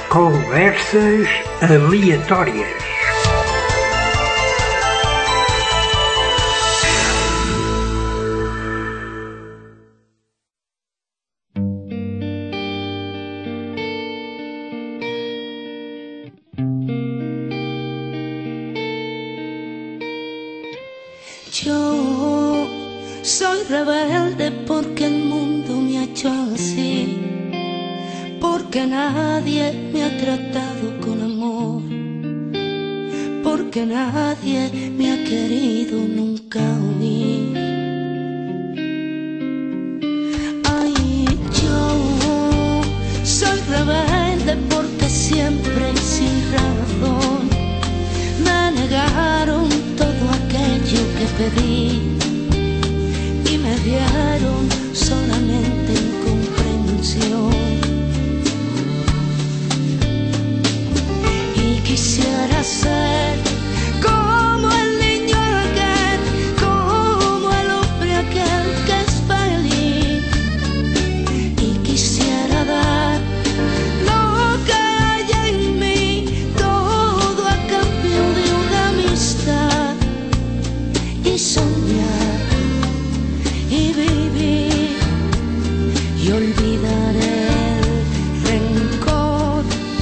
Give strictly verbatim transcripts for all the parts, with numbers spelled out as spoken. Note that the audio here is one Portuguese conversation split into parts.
Conversas aleatórias. Yo soy rebelde porque el mundo me ha hecho así, porque nadie me ha tratado con amor, porque nadie me ha querido nunca a mí. Ay, yo soy rebelde porque siempre y sin razón me negaron todo aquello que pedí y me dieron solamente incomprensión. Y quisiera ser como el niño aquel, como el hombre aquel que es feliz, y quisiera dar lo que hay en mí, todo a cambio de una amistad, y soñar y vivir y olvidar el rencor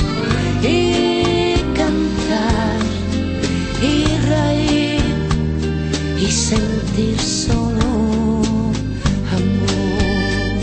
y cantar y reír y sentir solo amor.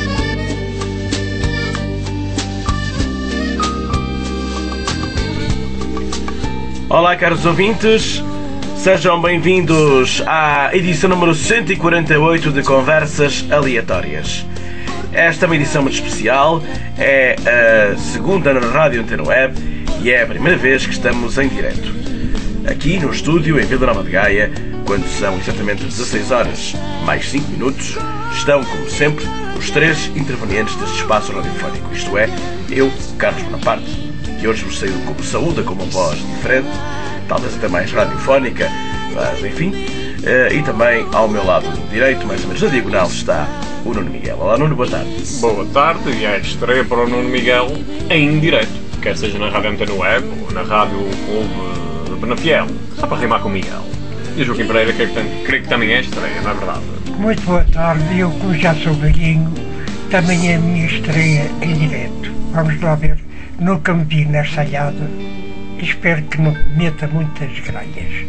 Olá, caros ouvintes, sejam bem-vindos à edição número cento e quarenta e oito de Conversas Aleatórias. Esta é uma edição muito especial, é a segunda na Rádio Antena Web e é a primeira vez que estamos em direto. Aqui no estúdio, em Vila Nova de Gaia, quando são exatamente dezasseis horas mais cinco minutos, estão, como sempre, os três intervenientes deste espaço radiofónico, isto é, eu, Carlos Bonaparte, que hoje vos saúda com uma voz diferente, talvez até mais radiofónica, mas enfim, e também ao meu lado direito, mais ou menos na diagonal, está o Nuno Miguel. Olá, Nuno, boa tarde. Boa tarde, e é estreia para o Nuno Miguel em direto, quer seja na Rádio Antena Web ou na Rádio Clube de Penafiel, só para rimar com o Miguel. E o Joaquim Pereira, creio que, tem, creio que também é estreia, não é verdade? Muito boa tarde, eu que já sou velhinho, também é a minha estreia em direto. Vamos lá ver, nunca me vi nesta alhada, espero que não meta muitas gralhas.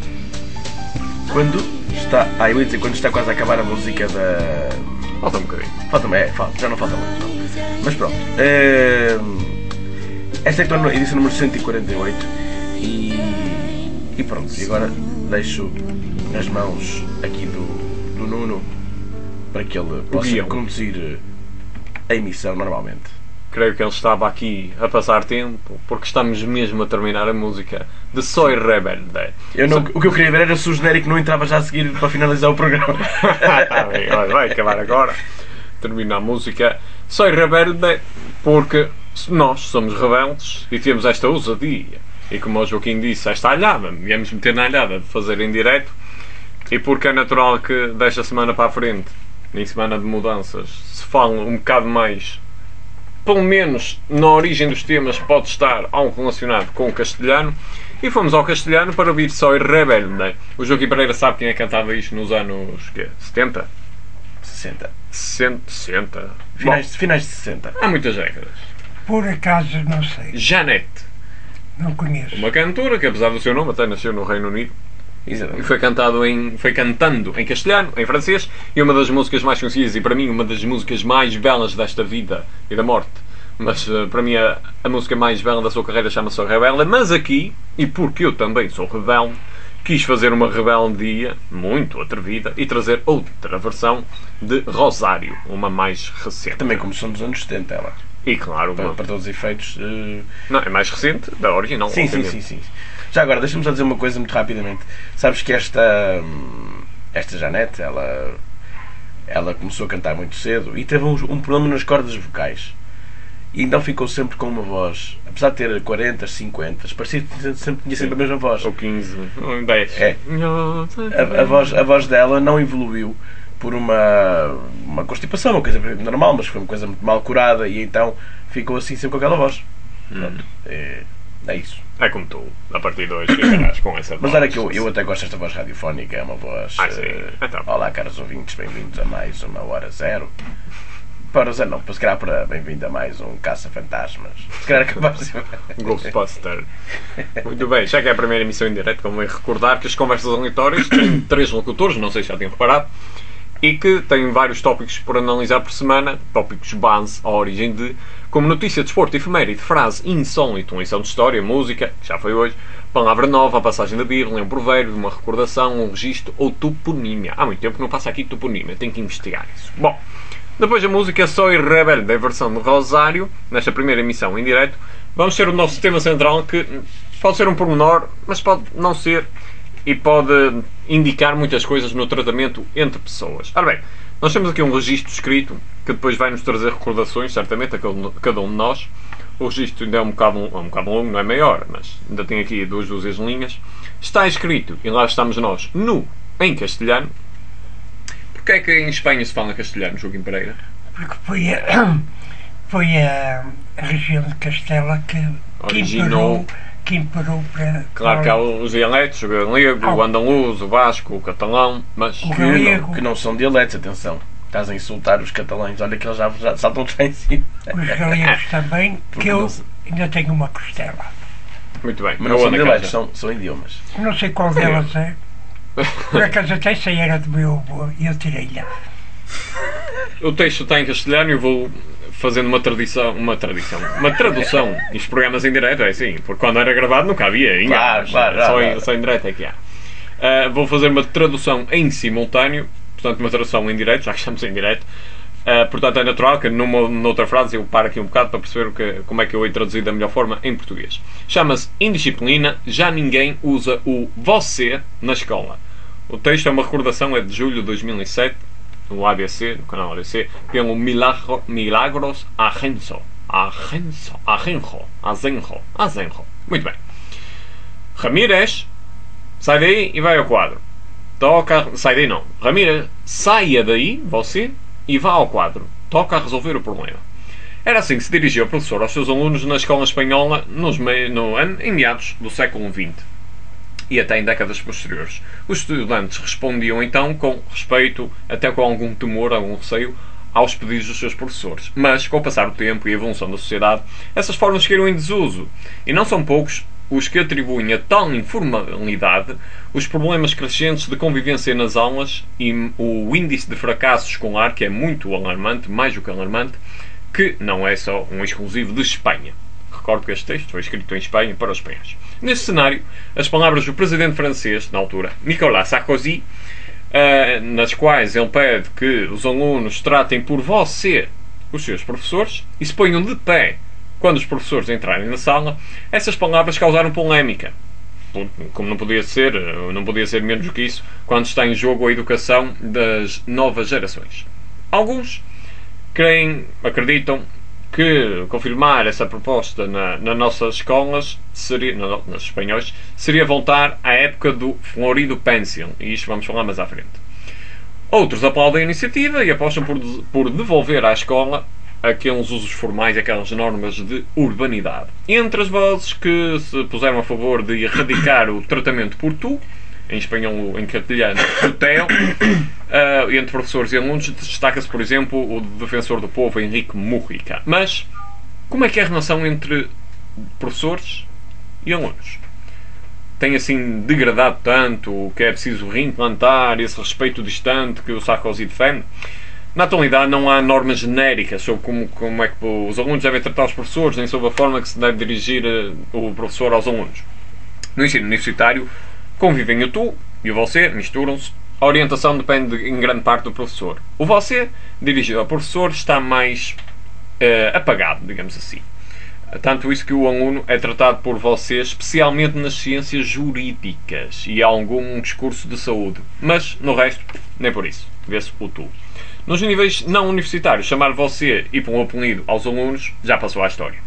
Quando está, ah, eu ia dizer, quando está quase a acabar a música da... Falta um bocadinho. Falta, é, falta, já não falta muito, não. Mas pronto. Uh, esta é a edição número cento e quarenta e oito e, e pronto. E agora deixo nas mãos aqui do, do Nuno para que ele possa guião. conduzir a emissão normalmente. Creio que ele estava aqui a passar tempo, porque estamos mesmo a terminar a música de Soy Rebelde. Eu não, o que eu queria ver era se o genérico não entrava já a seguir para finalizar o programa. Tá bem, vai acabar agora. Termina a música Soy Rebelde, porque nós somos rebeldes e temos esta ousadia. E como o Joaquim disse, esta alhada, viemos meter na alhada de fazer em direto, e porque é natural que desta semana para a frente, em semana de mudanças, se fale um bocado mais, pelo menos na origem dos temas pode estar algo relacionado com o castelhano, e fomos ao castelhano para ouvir Soy Rebelde. O Joaquim Pereira sabe quem é que cantava isto nos anos quê? setenta? sessenta. sessenta? Finais, Bom, finais de sessenta. há muitas décadas. Por acaso não sei, Jeanette, não conheço. uma cantora que, apesar do seu nome, até nasceu no Reino Unido. E Exatamente. foi, cantado em, foi cantando em castelhano, em francês, e uma das músicas mais conhecidas e para mim uma das músicas mais belas desta vida e da morte. Mas uh, para mim a, a música mais bela da sua carreira chama-se Rebelde. Mas aqui, e porque eu também sou rebelde, quis fazer uma rebeldia muito atrevida e trazer outra versão de Rosário, uma mais recente. Também começou nos anos setenta, ela. E claro, Para, uma... para todos os efeitos. Uh... não, é mais recente da original. Sim, sim, sim, sim. Já agora, deixa-me só dizer uma coisa muito rapidamente. Sabes que esta, esta Jeanette, ela, ela começou a cantar muito cedo e teve um, um problema nas cordas vocais. E então ficou sempre com uma voz, apesar de ter quarenta, cinquenta, parecia que sempre tinha sempre a mesma voz. Ou quinze, ou dez. É. A, a, voz, a voz dela não evoluiu por uma, uma constipação, uma coisa normal, mas foi uma coisa muito mal curada e então ficou assim sempre com aquela voz. Pronto, é, é isso. É como tu, a partir de hoje ficarás com essa voz. Mas olha que eu, eu até gosto desta voz radiofónica, é uma voz... Ah, sim. eh, Então. Olá, caros ouvintes, bem-vindos a mais uma Hora Zero. Para zero não, para se calhar para bem-vindo a mais um Caça-Fantasmas. Se calhar é capaz de... Ghostbuster. Muito bem, já que é a primeira emissão em direto, convém recordar que as conversas aleatórias têm três locutores, não sei se já tinham reparado, e que têm vários tópicos por analisar por semana, tópicos base à origem de, como notícia, desporto, efeméride, frase insólito, uma lição de história, música, que já foi hoje, palavra nova, a passagem da Bíblia, um provérbio, uma recordação, um registro ou toponímia. Há muito tempo que não passa aqui toponímia, tenho que investigar isso. Bom, depois da música Soy Rebelde, a versão do Rosário, nesta primeira emissão em direto, vamos ter o nosso tema central, que pode ser um pormenor, mas pode não ser, e pode indicar muitas coisas no tratamento entre pessoas. Ora bem, nós temos aqui um registro escrito, que depois vai nos trazer recordações, certamente, a cada um de nós. O registro ainda é um bocado, um bocado longo, não é maior, mas ainda tem aqui duas dúzias de linhas. Está escrito, e lá estamos nós, no, em castelhano. Porquê é que em Espanha se fala castelhano, Joaquim Pereira? Porque foi a, foi a, a região de Castela que, que Originou. imperou, que imperou para... Claro que há os dialetos, o galego, o andaluz, o basco, o catalão, mas... O Que galego. não, que não são dialetos, atenção. Estás a insultar os catalães, olha que eles já, já saltam já em cima. Os galegos também, Porque que eu não se- ainda tenho uma costela. Muito bem. Mas não Eu são ando a dialetos, casa. são, são idiomas. Não sei qual delas é. Por acaso até sei era do meu avô e eu tirei-lhe. O texto está em castelhano e eu vou fazendo uma tradição, uma tradição, uma tradução. Os programas em direto é assim, porque quando era gravado nunca havia em Claro, áudios, claro, só, claro, em, claro. só em direto é que há. Ah, vou fazer uma tradução em simultâneo, portanto uma tradução em direto, já que estamos em direto. Ah, portanto é natural que numa noutra frase eu paro aqui um bocado para perceber o que, como é que eu hei traduzido da melhor forma em português. Chama-se Indisciplina, já ninguém usa o você na escola. O texto é uma recordação, é de julho de dois mil e sete, no A B C, no canal A B C, pelo Milagro, Milagros Agenso. Agenso, Agenjo, Azenjo, Azenjo. Muito bem. Ramírez, sai daí e vai ao quadro. Toca, sai daí não. Ramírez, saia daí, você, e vá ao quadro. Toca a resolver o problema. Era assim que se dirigia o professor aos seus alunos na escola espanhola nos mei, no, em meados do século vinte. E até em décadas posteriores. Os estudantes respondiam então com respeito, até com algum temor, algum receio, aos pedidos dos seus professores. Mas, com o passar do tempo e a evolução da sociedade, essas formas caíram em desuso. E não são poucos os que atribuem a tal informalidade os problemas crescentes de convivência nas aulas e o índice de fracasso escolar, que é muito alarmante, mais do que alarmante, que não é só um exclusivo de Espanha. Recordo que este texto foi escrito em Espanha para os espanhóis. Neste cenário, as palavras do presidente francês, na altura, Nicolas Sarkozy, uh, nas quais ele pede que os alunos tratem por você os seus professores e se ponham de pé quando os professores entrarem na sala, essas palavras causaram polémica. Como não podia ser, não podia ser menos do que isso, quando está em jogo a educação das novas gerações. Alguns creem, acreditam que confirmar essa proposta na, nas nossas escolas, seria, no, nos espanhóis, seria voltar à época do florido pencil, e isto vamos falar mais à frente. Outros aplaudem a iniciativa e apostam por, por devolver à escola aqueles usos formais, aquelas normas de urbanidade. Entre as vozes que se puseram a favor de erradicar o tratamento por tu, em espanhol, em castelhano, tuteo, uh, entre professores e alunos, destaca-se, por exemplo, o defensor do povo, Henrique Mújica. Mas, como é que é a relação entre professores e alunos? Tem assim degradado tanto que é preciso reimplantar esse respeito distante que o Sarkozy defende? Na atualidade não há normas genéricas sobre como, como é que os alunos devem tratar os professores, nem sobre a forma que se deve dirigir uh, o professor aos alunos. No ensino universitário, convivem o tu e o você, misturam-se. A orientação depende em grande parte do professor. O você, dirigido ao professor, está mais uh, apagado, digamos assim. Tanto isso que o aluno é tratado por você, especialmente nas ciências jurídicas e algum discurso de saúde. Mas, no resto, nem por isso. Vê-se o tu. Nos níveis não universitários, chamar você e por um apelido aos alunos já passou à história.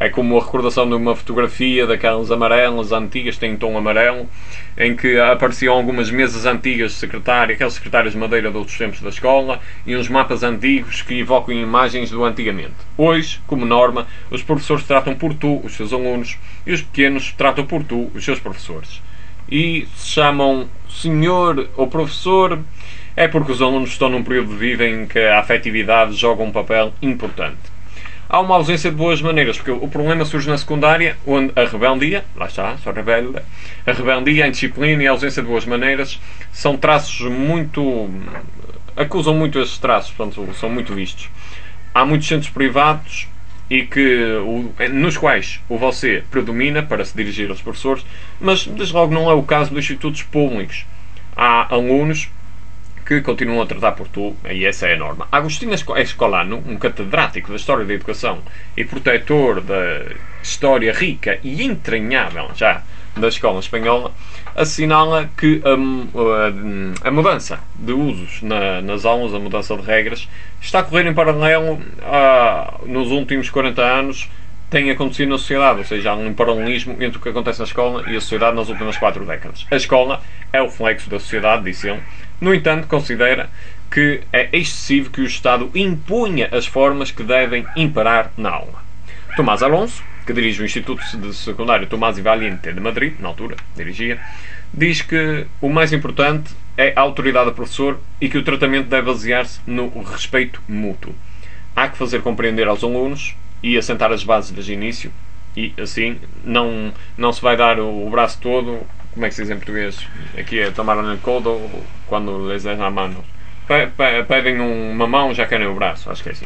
É como a recordação de uma fotografia daquelas amarelas antigas, tem um tom amarelo, em que apareciam algumas mesas antigas de secretária, aquelas secretárias de madeira de outros tempos da escola, e uns mapas antigos que evocam imagens do antigamente. Hoje, como norma, os professores tratam por tu os seus alunos e os pequenos tratam por tu os seus professores. E se chamam senhor ou professor, é porque os alunos estão num período de vida em que a afetividade joga um papel importante. Há uma ausência de boas maneiras, porque o problema surge na secundária, onde a rebeldia, lá está, só rebelde, a rebeldia, a indisciplina e a ausência de boas maneiras são traços muito... acusam muito esses traços, portanto, são muito vistos. Há muitos centros privados e que, nos quais o você predomina para se dirigir aos professores, mas desde logo não é o caso dos institutos públicos. Há alunos que continuam a tratar por tu, e essa é a norma. Agostinho Escolano, um catedrático da História da Educação e protetor da história rica e entranhável já da escola espanhola, assinala que a, a, a mudança de usos na, nas aulas, a mudança de regras, está a correr em paralelo a, nos últimos quarenta anos, tem acontecido na sociedade, ou seja, há um paralelismo entre o que acontece na escola e a sociedade nas últimas quatro décadas. A escola é o reflexo da sociedade, disse ele. No entanto, considera que é excessivo que o Estado imponha as formas que devem imparar na aula. Tomás Alonso, que dirige o Instituto de Secundário Tomás y Valiente de Madrid, na altura, dirigia, diz que o mais importante é a autoridade do professor e que o tratamento deve basear-se no respeito mútuo. Há que fazer compreender aos alunos e assentar as bases desde o início, e assim não, não se vai dar o braço todo, como é que se diz em português? Aqui é tomar no codo quando lhes dás na mão. Pedem uma mão, já querem o braço, acho que é assim.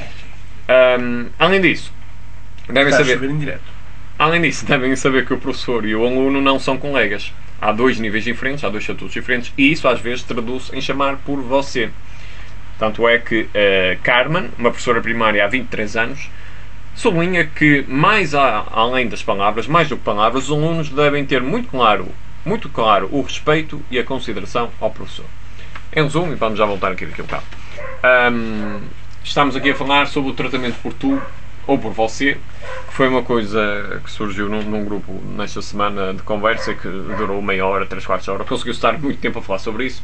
Um, além disso, devem saber, além disso, devem saber que o professor e o aluno não são colegas. Há dois níveis diferentes, há dois estatutos diferentes, e isso às vezes traduz em chamar por você. Tanto é que uh, Carmen, uma professora primária há vinte e três anos, sublinha que, mais a, além das palavras, mais do que palavras, os alunos devem ter muito claro, muito claro o respeito e a consideração ao professor. Em resumo, e vamos já voltar aqui daqui a bocado, um, estamos aqui a falar sobre o tratamento por tu ou por você, que foi uma coisa que surgiu num, num grupo nesta semana de conversa que durou meia hora, três quartos de hora. Conseguiu estar muito tempo a falar sobre isso.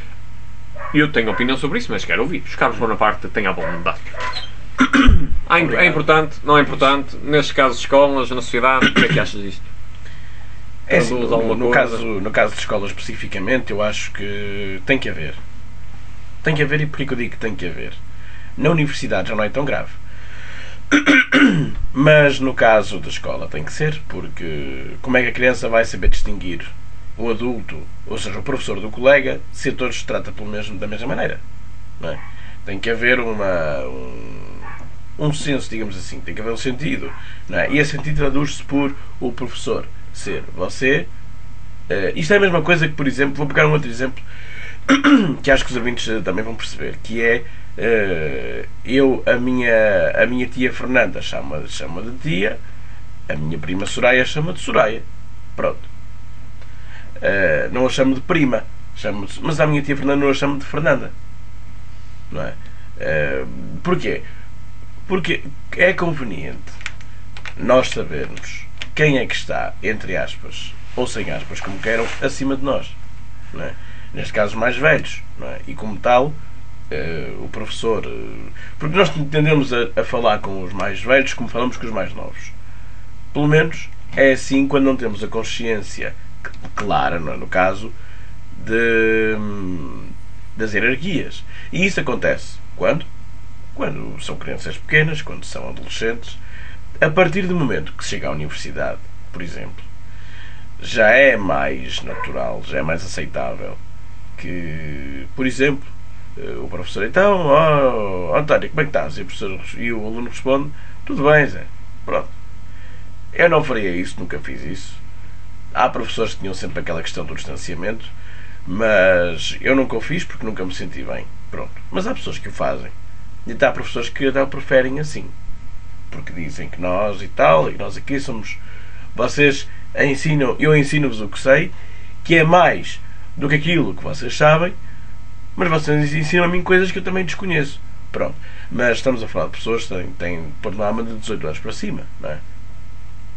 Eu tenho opinião sobre isso, mas quero ouvir. Os Carlos Bonaparte têm a bondade. É importante, não é importante, nestes casos de escolas, na sociedade, o que é que achas disto? É assim, no, no, caso, no caso de escolas especificamente, eu acho que tem que haver. Tem que haver, e por que eu digo que tem que haver? Na universidade já não é tão grave. Mas no caso da escola tem que ser, porque como é que a criança vai saber distinguir o adulto, ou seja, o professor do colega, se a todos se trata pelo mesmo, da mesma maneira? Não é? Tem que haver uma... Um, um senso, digamos assim, tem que haver um sentido, não é? E esse sentido traduz-se por o professor ser você. Uh, isto é a mesma coisa que, por exemplo, vou pegar um outro exemplo que acho que os ouvintes também vão perceber, que é uh, eu, a minha, a minha tia Fernanda chama, chama de tia, a minha prima Soraya chama de Soraya, pronto. Uh, não a chamo de prima, chamo de, mas a minha tia Fernanda não a chamo de Fernanda, não é? Uh, porquê? Porque é conveniente nós sabermos quem é que está, entre aspas, ou sem aspas, como queiram, acima de nós, não é? Neste caso, mais velhos, não é? E como tal, uh, o professor... Uh, porque nós tendemos a, a falar com os mais velhos como falamos com os mais novos. Pelo menos é assim quando não temos a consciência clara, não é? No caso, de, das hierarquias. E isso acontece quando? Quando são crianças pequenas, quando são adolescentes. A partir do momento que se chega à universidade, por exemplo, já é mais natural, já é mais aceitável que, por exemplo, o professor, então, oh, António, como é que estás? E o, professor, e o aluno responde, tudo bem, Zé. Pronto. Eu não faria isso, nunca fiz isso. Há professores que tinham sempre aquela questão do distanciamento, mas eu nunca o fiz porque nunca me senti bem. Pronto. Mas há pessoas que o fazem. E até há professores que até o preferem assim, porque dizem que nós e tal, e nós aqui somos, vocês ensinam, eu ensino-vos o que sei, que é mais do que aquilo que vocês sabem, mas vocês ensinam a mim coisas que eu também desconheço. Pronto. Mas estamos a falar de pessoas que têm, têm por norma de dezoito anos para cima, não é?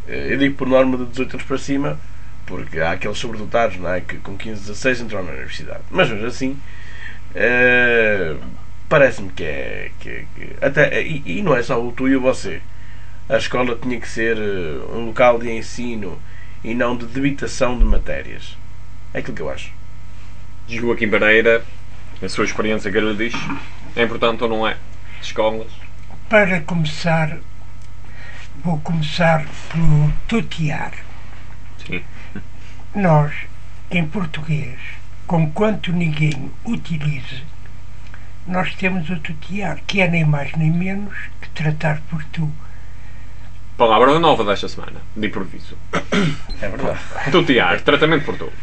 Eu digo por norma de dezoito anos para cima, porque há aqueles sobredotados, não é? Que com quinze, dezasseis entram na universidade. Mas mesmo assim, uh, parece-me que é. Que, que, até, e, e não é só o tu e o você. A escola tinha que ser um local de ensino e não de debitação de matérias. É aquilo que eu acho. Joaquim Pereira, a sua experiência que ele diz, é importante ou não é? Escolas? Para começar, vou começar pelo tutear. Sim. Nós, em português, conquanto ninguém utilize, nós temos o tutear, que é nem mais nem menos que tratar por tu. Palavra nova desta semana, de improviso. É verdade. Tutear, tratamento por tu.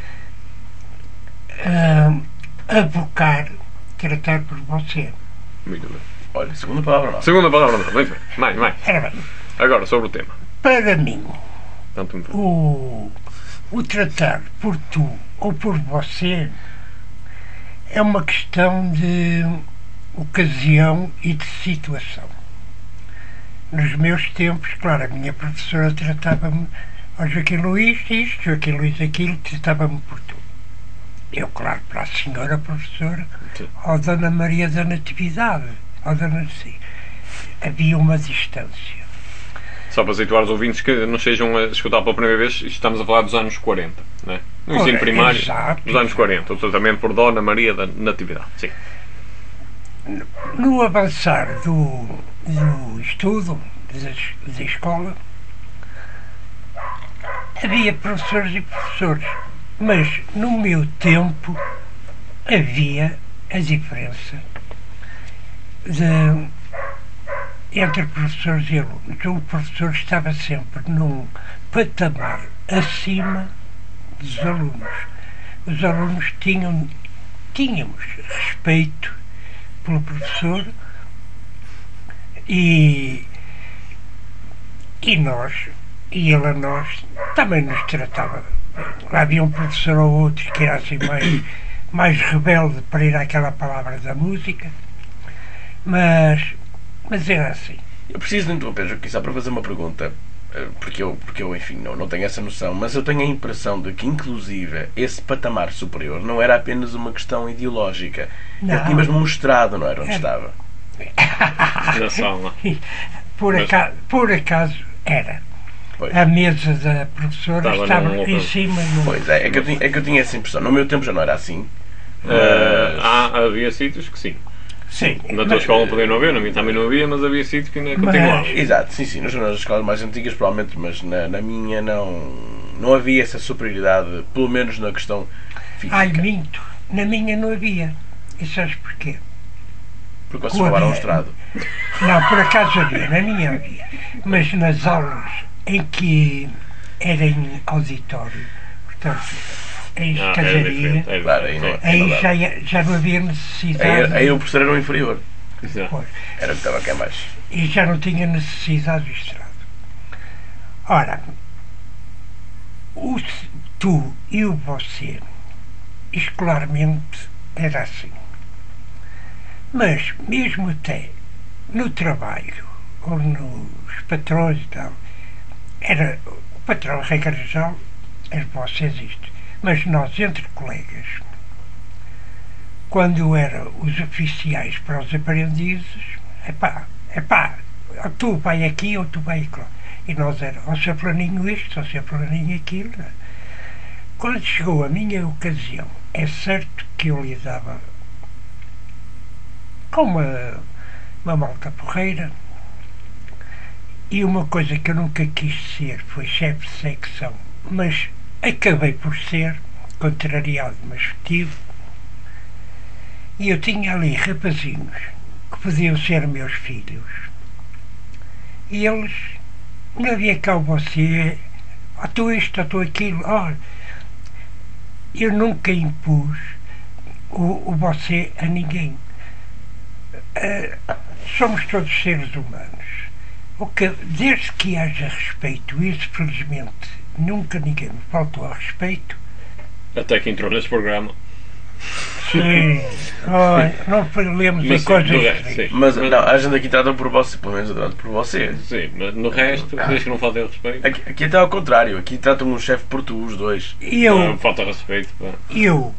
Uh, abocar, tratar por você. Muito bem. Olha, segunda palavra não. Segunda palavra nova, muito bem. Mais, mais. Ora bem, Agora, sobre o tema. para mim, Tanto me faz. o, o tratar por tu ou por você é uma questão de ocasião e de situação. Nos meus tempos, claro, a minha professora tratava-me ao Joaquim Luís isto, Joaquim Luís aquilo, tratava-me por tu. Eu, claro, para a senhora professora, ou Dona Maria da Natividade, ou Dona Sim, havia uma distância. Só para situar os ouvintes que não sejam a escutar pela primeira vez, estamos a falar dos anos quarenta, não é? No ensino Ora, primário, exato. dos anos quarenta, o tratamento por Dona Maria da Natividade. Sim. No avançar do, do estudo da, da escola, havia professores e professores, mas no meu tempo havia a diferença de, entre professores e alunos. O professor estava sempre num patamar acima dos alunos. Os alunos tinham, tínhamos respeito pelo professor e, e nós, e ele a nós, também nos tratava bem. Lá havia um professor ou outro que era assim mais, mais rebelde para ir àquela palavra da música, mas, mas era assim. Eu preciso de interromper, Joaquim, só para fazer uma pergunta, porque eu, porque eu enfim, não, não tenho essa noção, mas eu tenho a impressão de que, inclusive, esse patamar superior não era apenas uma questão ideológica. Não. Ele tinha mesmo mostrado, não era, onde É. estava. Na sala. Por Mas- acaso, por acaso era. Pois, A mesa da professora Estava estava num em local. cima no... pois é, é que, eu tinha, é que eu tinha essa impressão. No meu tempo já não era assim. Ah, Mas, há, havia sítios que sim. Sim, Na tua mas- escola podia não haver, na minha também não havia, mas havia sítios que ainda Mas- continuavam. exato, sim, sim, nas nas escolas mais antigas provavelmente, mas na, na minha não, não havia essa superioridade, pelo menos na questão física. Ai, minto. Na minha não havia. E sabes porquê? Porque vocês Não roubaram um havia. estrado. Não, por acaso havia, na minha havia. Mas nas aulas em que era em auditório, portanto, em Ah, era escadaria, diferente. Era Claro, aí diferente. não- aí já, ia- já não havia necessidade. Aí, aí o professor era o inferior. Exato. Pois. Era o que estava aqui abaixo. E já não tinha necessidade do estrado. Ora, o s- tu e o você, escolarmente, era assim. Mas, mesmo até no trabalho, ou nos patrões e tal, era o patrão, regra geral, era vocês isto. Mas nós, entre colegas, quando eram os oficiais para os aprendizes, epá, epá, tu vai aqui ou tu vai lá. E nós era, ó seu planinho isto, ó seu planinho aquilo. Quando chegou a minha ocasião, é certo que eu lhe dava com uma, uma malta porreira, e uma coisa que eu nunca quis ser foi chefe de secção, mas acabei por ser, contrariado, mas tive. E eu tinha ali rapazinhos que podiam ser meus filhos. E eles, não havia cá o você, a tu isto, a tu aquilo. Oh, eu nunca impus o, o você a ninguém. Uh, somos todos seres humanos. O que, desde que haja respeito, isso felizmente nunca ninguém me faltou ao respeito. Até que entrou neste programa. Sim. Olha, não falemos de Mas sim, coisas no resto, tristes. sim. Mas não, a gente aqui trata por você, pelo menos eu trato por você. Sim, mas no resto, desde que não faltem respeito. Aqui, aqui até ao contrário, aqui tratam um chefe por tu, os dois. E Não, eu, falta respeito. Pá. eu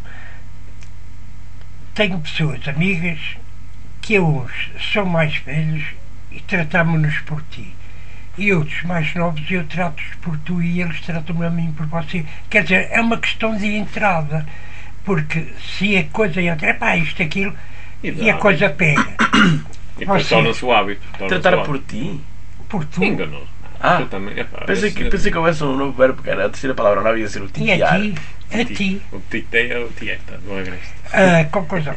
tenho pessoas, amigas, que uns são mais velhos e tratamos-nos por ti. E outros mais novos eu trato-os por tu e eles tratam-me a mim por você. Quer dizer, é uma questão de entrada. Porque se a coisa entra, pá, isto, aquilo, Exato. e a coisa pega. E depois Você- torna-se o hábito. torna-se Tratar o por hábito. ti? Por tu Enganou. Ah, Eu também. Epá, pensei esse- que, pensei que houvesse um novo verbo, porque era a terceira palavra não ia ser o e a titiar. ti, a ti. O tite é o tieta, não é agreste. Ah, conclusão.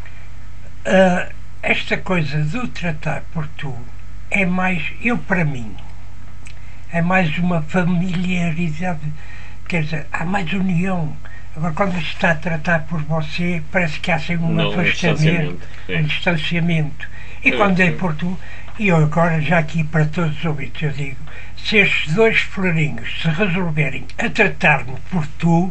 Ah, esta coisa do tratar por tu é mais, eu para mim, é mais uma familiaridade, quer dizer, há mais união. Agora, quando se está a tratar por você, parece que há assim um Não, um afastamento, distanciamento, sim. um distanciamento. E É, quando é sim. por tu, e eu agora, já aqui para todos os ouvintes, eu digo, se estes dois florinhos se resolverem a tratar-me por tu,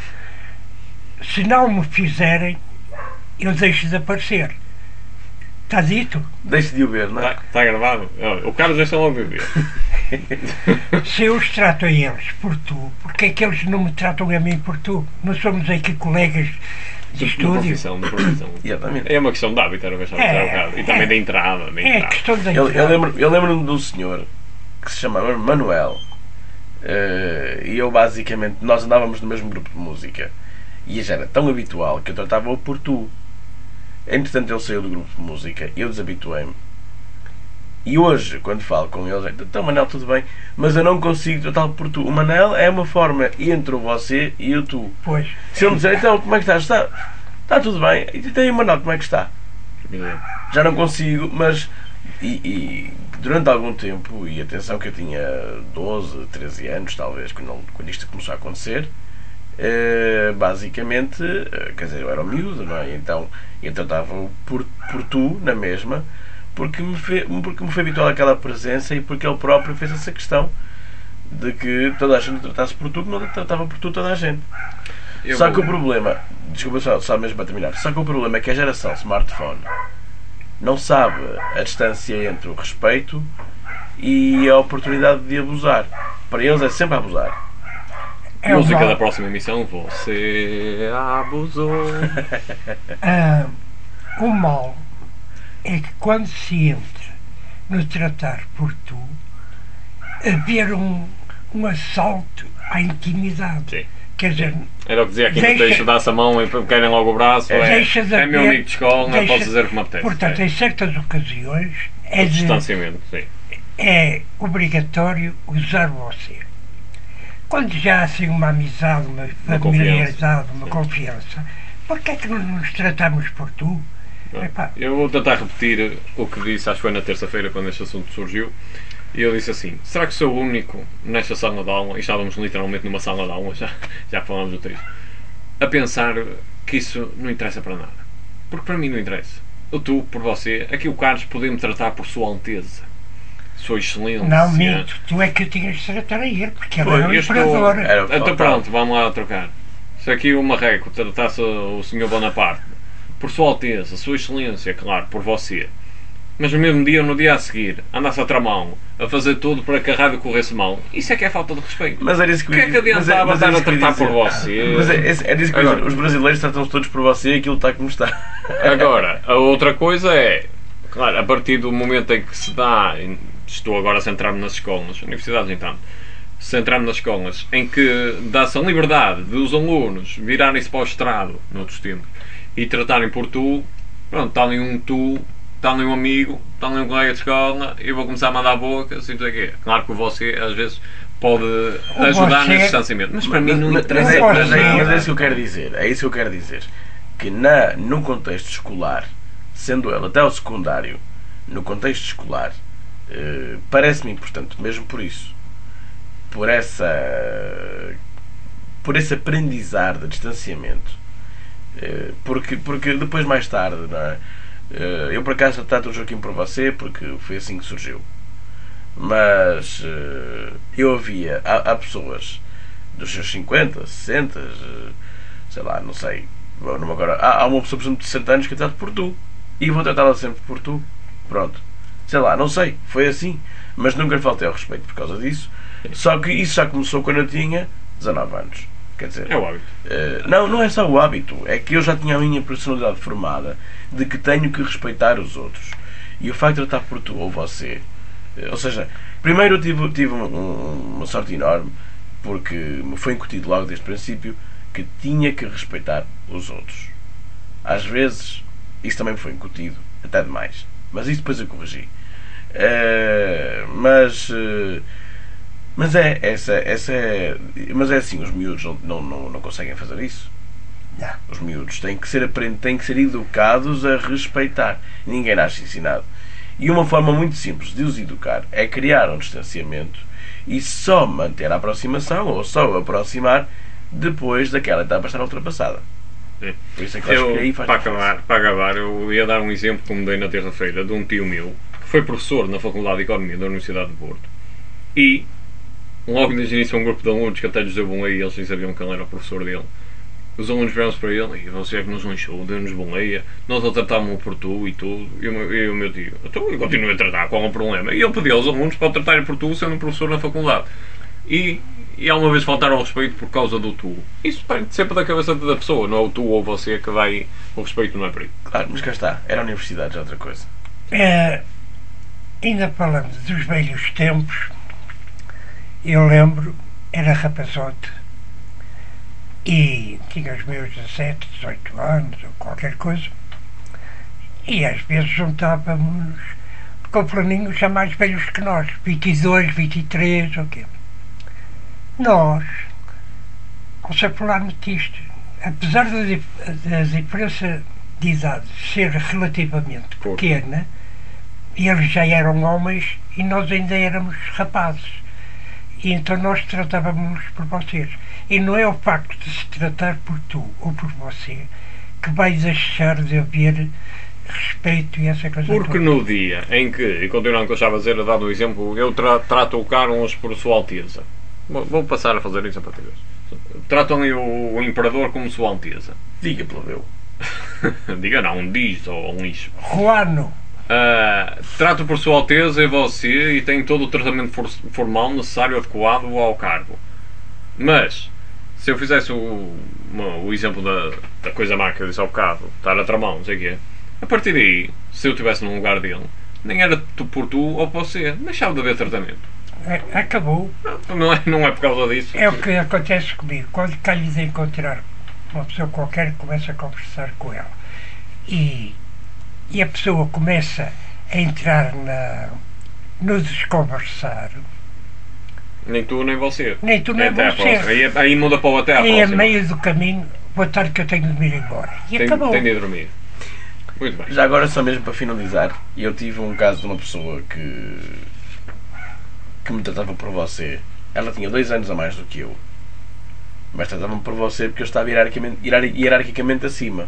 se não me fizerem, eu deixo de aparecer. Está dito? Deixe de o ver, não é? Está tá gravado? Olha, o Carlos deixa logo de ver. Se eu os trato a eles por tu, porque é que eles não me tratam a mim por tu? Não somos aqui colegas de De estúdio? profissão, de profissão. Exatamente. É uma questão de hábito, era o que eu estava a dizer há É, bocado. E também é. da entrada. Da É entrada. questão da Eu, eu entrada. lembro- eu lembro-me de um senhor que se chamava Manuel. eh, e eu basicamente, nós andávamos no mesmo grupo de música. E já era tão habitual que eu tratava-o por tu. Entretanto ele saiu do grupo de música, eu desabituei-me. E hoje, quando falo com eles, então Manel, tudo bem, mas eu não consigo tratá-lo por tu. O Manel é uma forma entre o você e o tu. Pois, Se ele me disser, então, como é que estás? Está, está tudo bem. E tem o Manel, como é que está? Já não consigo, mas e, e durante algum tempo, e atenção que eu tinha doze, treze anos talvez, quando, quando isto começou a acontecer, eh, basicamente, eh, quer dizer, eu era um miúdo, não é? Então eu tratava-o por, por tu, na mesma, porque me, fe, porque me foi habitual àquela presença e porque ele próprio fez essa questão de que toda a gente o tratasse por tu, que não tratava por tu toda a gente. Eu Só vou- que o problema, desculpa só, só mesmo para terminar, só que o problema é que a geração smartphone não sabe a distância entre o respeito e a oportunidade de abusar. Para eles é sempre abusar. é Música uma- da próxima emissão, você abusou. ah, o mal é que quando se entra no tratar por tu, haver um, um assalto à intimidade. Sim. Quer dizer, Era o que dizia aqui no Deixa- texto, dá-se a mão e querem logo o braço. É, deixa de é meu haver- amigo de escola, não deixa- posso dizer como apetece. portanto, é. em certas ocasiões é, O de- distanciamento, sim. é obrigatório usar você. Quando já há assim uma amizade, uma familiaridade, uma Sim. confiança, porquê é que não nos tratamos por tu? Epá, Eu vou tentar repetir o que disse, acho que foi na terça-feira, quando este assunto surgiu. E eu disse assim: será que sou o único nesta sala de aula, e estávamos literalmente numa sala de aula, já, já falámos do texto, a pensar que isso não interessa para nada? Porque para mim não interessa. Eu, tu, por você, aqui o Carlos podia-me tratar por Sua Alteza, Sua Excelência. não, minto, tu é que tinhas de tratar a ele, porque ele Pois, era um eu estou- imperador. Era o que Então faltava. pronto, vamos lá trocar. Se aqui o Marreco tratasse o senhor Bonaparte por Sua Alteza, Sua Excelência, claro, por você, mas no mesmo dia ou no dia a seguir andasse a tramão a fazer tudo para que a rádio corresse mal, isso é que é falta de respeito. Mas era isso que O que é que adiantava mas estar era a isso que eu ia tratar por dizer. você? Mas é, é, era isso que eu ia dizer. Agora- Os brasileiros tratam-se todos por você e aquilo está como está. Agora, a outra coisa é, claro, a partir do momento em que se dá, estou agora a centrar-me nas escolas, universidades então, centrar-me nas escolas, em que dá-se a liberdade de os alunos virarem-se para o estrado, noutros tempos, e tratarem por tu, pronto, está ali um tu, está ali um amigo, está ali um colega de escola, e eu vou começar a mandar a boca, assim, não sei o quê. Claro que você, às vezes, pode ajudar você- nesse distanciamento, mas para mim não Mas- interessa mas, é, não para mas, é, pode mas é nada. isso que eu quero dizer. É isso que eu quero dizer. Que na, num contexto escolar, sendo ele até o secundário, no contexto escolar, eh, parece-me importante, mesmo por isso. Por essa. Por esse aprendizar de distanciamento. Eh, porque, porque depois, mais tarde, não é? Eh, eu por acaso trato o Joaquim por você, porque foi assim que surgiu. Mas eh, eu havia. Há, há pessoas dos seus cinquenta, sessenta, eh, sei lá, não sei, Bom, não me agora, há, há uma pessoa, por exemplo, de sessenta anos que eu trato por tu. E vou tratá-la sempre por tu. Pronto. Sei lá, não sei. Foi assim. Mas nunca lhe faltei ao respeito por causa disso. Só que isso já começou quando eu tinha dezanove anos. Quer dizer, É o hábito. Uh, não, não é só o hábito. É que eu já tinha a minha personalidade formada de que tenho que respeitar os outros. E o facto de tratar por tu ou você... Uh, ou seja, primeiro eu tive, tive um, um, uma sorte enorme porque me foi incutido logo desde o princípio que tinha que respeitar os outros. Às vezes, isso também me foi incutido, até demais. Mas isso depois eu corrigi. Uh, mas... Uh, Mas é, essa, essa é, mas é assim, os miúdos não, não, não, não conseguem fazer isso. Não. Os miúdos têm que ser aprend, têm que ser educados a respeitar. Ninguém nasce ensinado. E uma forma muito simples de os educar é criar um distanciamento e só manter a aproximação ou só aproximar depois daquela etapa estar ultrapassada. É. Por isso é que eu acho Eu, que aí faz para, diferença. acabar, para acabar, eu ia dar um exemplo que me dei na terça-feira de um tio meu que foi professor na Faculdade de Economia da Universidade de Porto e logo desde o início um grupo de alunos que até lhes deu boleia e eles nem sabiam que ele era o professor dele. Os alunos vieram-se para ele e você é que nos lanchou, deu-nos boleia, nós o tratámos por tu e tudo. E o meu, e o meu tio, então eu continuo a tratar, qual é o problema? E ele pediu aos alunos para o tratarem por tu sendo um professor na faculdade. E, e alguma vez faltaram ao respeito por causa do tu. Isso parte sempre da cabeça da pessoa, não é o tu ou você que vai. O respeito não é para aí. Claro, mas cá está, era a universidade, já outra coisa. É, ainda falando dos velhos tempos, eu lembro, era rapazote e tinha os meus dezassete, dezoito anos ou qualquer coisa e às vezes juntávamos com planinhos já mais velhos que nós, vinte e dois, vinte e três, o quê? Nós, ao ser falar isto, apesar da, dif da diferença de idade ser relativamente pequena, eles já eram homens e nós ainda éramos rapazes. E então nós tratávamos por vocês. E não é o facto de se tratar por tu ou por você que vai deixar de haver respeito e essa coisa Porque toda. no dia em que, e continuando com o que eu estava a dizer, a dar o exemplo, eu tra trato o Carlos por Sua Alteza. Vou, vou passar a fazer isso a partir de hoje. Tratam o, o Imperador como Sua Alteza. Diga, plebeu. Diga não, diz ou um lixo. Juano, Uh, trato por Sua Alteza e você e tem todo o tratamento for formal necessário adequado ao cargo. Mas, se eu fizesse o, uma, o exemplo da, da coisa má que eu disse ao bocado, estar a tramão, não sei o quê, a partir daí, se eu estivesse no lugar dele, nem era tu por tu ou por você, deixava de haver tratamento. é, acabou. Não, não, é, não é por causa disso. É o que acontece comigo. Quando calho de encontrar uma pessoa qualquer, começa a conversar com ela. E, e a pessoa começa a entrar na, no desconversar. Nem tu nem você. Nem tu nem Até à você. próxima. Aí, aí muda para o até à E a próxima. meio do caminho, boa tarde que eu tenho de me ir embora. E Tem, acabou. tem de dormir. Muito bem. Já agora, só mesmo para finalizar, eu tive um caso de uma pessoa que que me tratava por você. Ela tinha dois anos a mais do que eu, mas tratava-me por você porque eu estava hierarquicamente, hierarquicamente acima.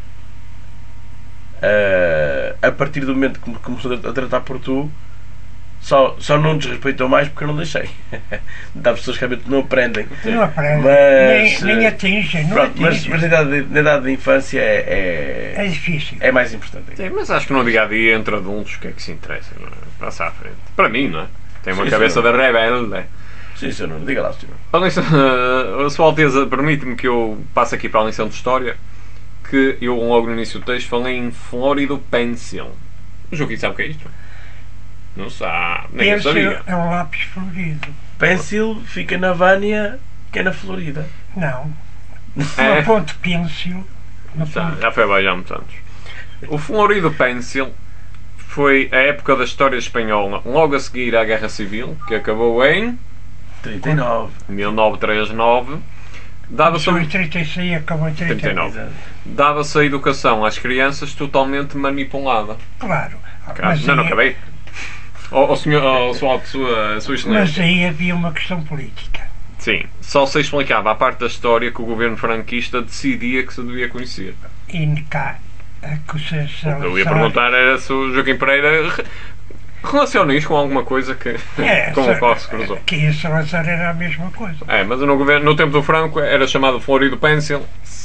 Uh, a partir do momento que me começou a tratar por tu, só, só não desrespeitou mais porque eu não deixei. Há pessoas que realmente não aprendem. Não aprende, Mas, nem, nem atingem, não Pronto, mas, atingem. mas na, idade de, na idade de infância é, É é, difícil. é mais importante. Sim, mas acho que no dia a dia entre adultos o que é que se interessa, não é? Passa à frente. Para mim, não é? Tem uma Sim, cabeça senhor. de rebelde. Sim, senhor Nuno, diga lá, senhor. A lição, a Sua Alteza, permite-me que eu passe aqui para a lição de História, que eu logo no início do texto falei em Florido Pencil. O Joaquim sabe o que é isto? Não sabe, nem eu Esse sabia. é um lápis florido. Pencil fica na Vânia, que é na Florida. Não. É. No ponto pencil. No Já, ponto. já foi abaixo há muitos anos. O Florido Pencil foi a época da história espanhola, logo a seguir à Guerra Civil, que acabou em trinta e nove. mil novecentos e trinta e nove. Dava-se Começou em trinta e seis e acabou em trinta e trinta e nove. nove. Dava-se a educação às crianças totalmente manipulada. Claro. Cara, Mas não, não aí- acabei. Ó, ó, senhor, ó, sua, sua, sua Mas excelência. aí havia uma questão política. Sim, só se explicava a parte da história que o governo franquista decidia que se devia conhecer. E cá, a que o Sr. O que eu ia Salazar- perguntar era se o Joaquim Pereira re- relaciona isto com alguma coisa que, É, com Sa- o qual se cruzou. que o Salazar era a mesma coisa. É, mas no, governo, no tempo do Franco era chamado Florido Pencil,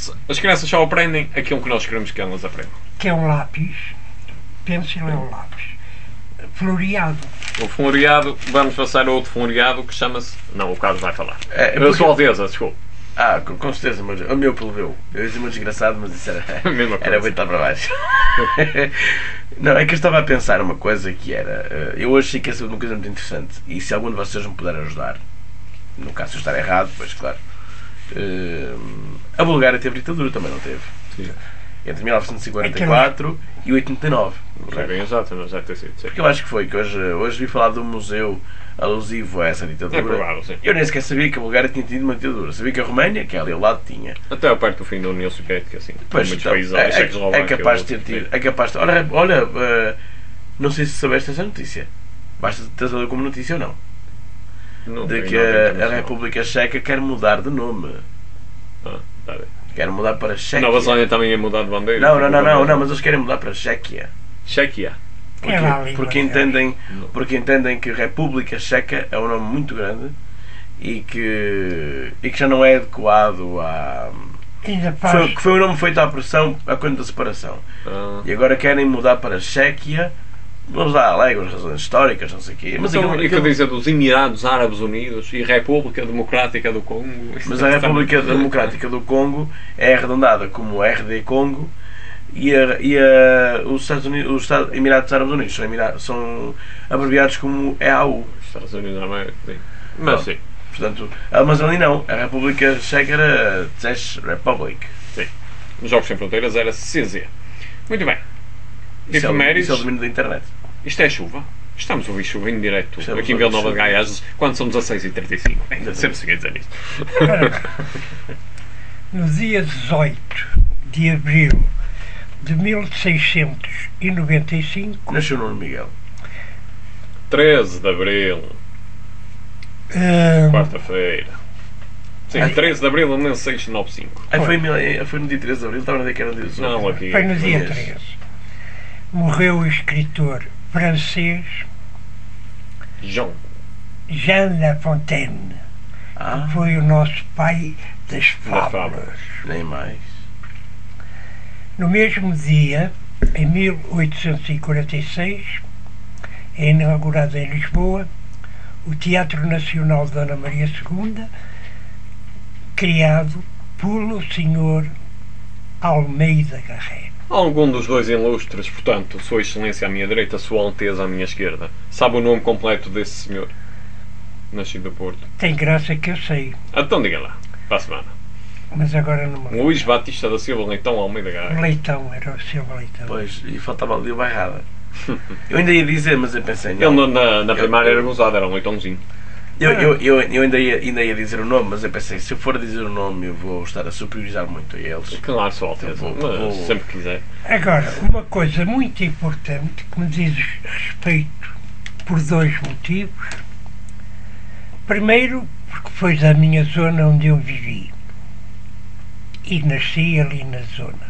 As crianças só aprendem aquilo que nós queremos que elas aprendam. Que é um lápis. Pêncil é um lápis. Floreado. O floreado, vamos passar a outro floreado que chama-se... Não, o Carlos vai falar. É, A porque- sua Alteza, desculpa. Ah, com, com certeza, mas o meu plebeu. Eu ia dizer muito desgraçado, mas isso era, A mesma era coisa. muito lá para baixo. Não, é que eu estava a pensar uma coisa que era. eh, Eu hoje sei que essa é uma coisa muito interessante. E se algum de vocês me puder ajudar, no caso se eu estar errado, pois claro. eh, a Bulgária teve ditadura, também não teve? Sim. Entre mil novecentos e quarenta e quatro e oitenta e nove. Não é bem exato, mas deve ter sido. Sim. Porque eu acho que foi, que hoje, hoje vi falar de um museu alusivo a essa ditadura. É provável, sim. Eu nem sequer sabia que a Bulgária tinha tido uma ditadura. Sabia que a Roménia, que é ali ao lado, tinha. Até ao perto do fim da União Soviética, assim. Pois, muitos então, países é, ali, é, Checoslováquia, é capaz de ter outros, tido. sim. É capaz de, olha, olha eh, não sei se sabeste essa notícia. Basta teres a ler como notícia ou não. Não De tem que nada a, a internacional. República Checa quer mudar de nome. Ah, tá bem. Quer mudar para Chequia. Nova Zelândia também ia mudar de bandeira. Não, não, tipo, não, não, bandeira. não, mas eles querem mudar para Chequia. Chequia. É lá a língua Porque deles. entendem, Não. porque entendem que República Checa é um nome muito grande e que, e que já não é adequado à. Ainda Foi, faz. que foi um nome feito à pressão a quando da separação. Ah. E agora querem mudar para Chequia. Vamos lá, alegam as razões históricas, não sei o quê. Mas, Então, aquilo- e que aquilo- dizer dos Emirados Árabes Unidos e República Democrática do Congo? mas a República Democrática do Congo é arredondada como R D Congo e, a, e a, os, Estados Unidos, os Estados- Emirados Árabes Unidos são, Emira- são abreviados como E A U. Estados Unidos da América, sim. Mas sim, Portanto, ah, mas ali não. A República Checa era Czech Republic. sim. Nos Jogos Sem Fronteiras era C Z. Muito bem. Isso é, o- Efemérides. isso é o domínio da internet. Isto é chuva. Estamos a ouvir chuva em direto Estamos aqui em a Vila ouvir Nova de chuva. Gaiás quando são dezasseis e trinta e cinco. Ainda sempre segui a dizer isto. No dia dezoito de abril de mil seiscentos e noventa e cinco, Nasceu no Miguel. treze de Abril, ah, quarta-feira. Sim, Ai. treze de Abril de mil seiscentos e noventa e cinco. Ah, foi, em mil- eh, foi no dia treze de Abril, estava a dizer que era no dia dezoito. Não, aqui. foi no dia Mas- treze, morreu o escritor francês João. Jean La Fontaine, Ah, que foi o nosso pai das Das fábulas. fábulas. nem mais. No mesmo dia, em mil oitocentos e quarenta e seis, é inaugurado em Lisboa o Teatro Nacional de Dona Maria segunda, criado pelo senhor Almeida Garré. Algum dos dois ilustres, portanto, Sua Excelência à minha direita, Sua Alteza à minha esquerda. Sabe o nome completo desse senhor? Nascido do Porto. Tem graça que eu sei, Então diga lá, para a semana. mas agora não me lembro. Luís Batista da Silva Leitão Almeida Gaia. Leitão, era o seu Leitão. Pois, e faltava ali o bairrada. Eu ainda ia dizer, mas eu pensei, Ele não. no- na, na Eu- primária eu- era gozado, era um leitãozinho. Eu, eu, eu, eu ainda, ia, ainda ia dizer o nome, mas eu pensei, se eu for a dizer o nome, eu vou estar a superiorizar muito a eles. Claro, Sua Alteza, Vou- mas vou- sempre que quiser. Agora, uma coisa muito importante que me diz respeito por dois motivos. Primeiro, porque foi da minha zona onde eu vivi e nasci ali na zona.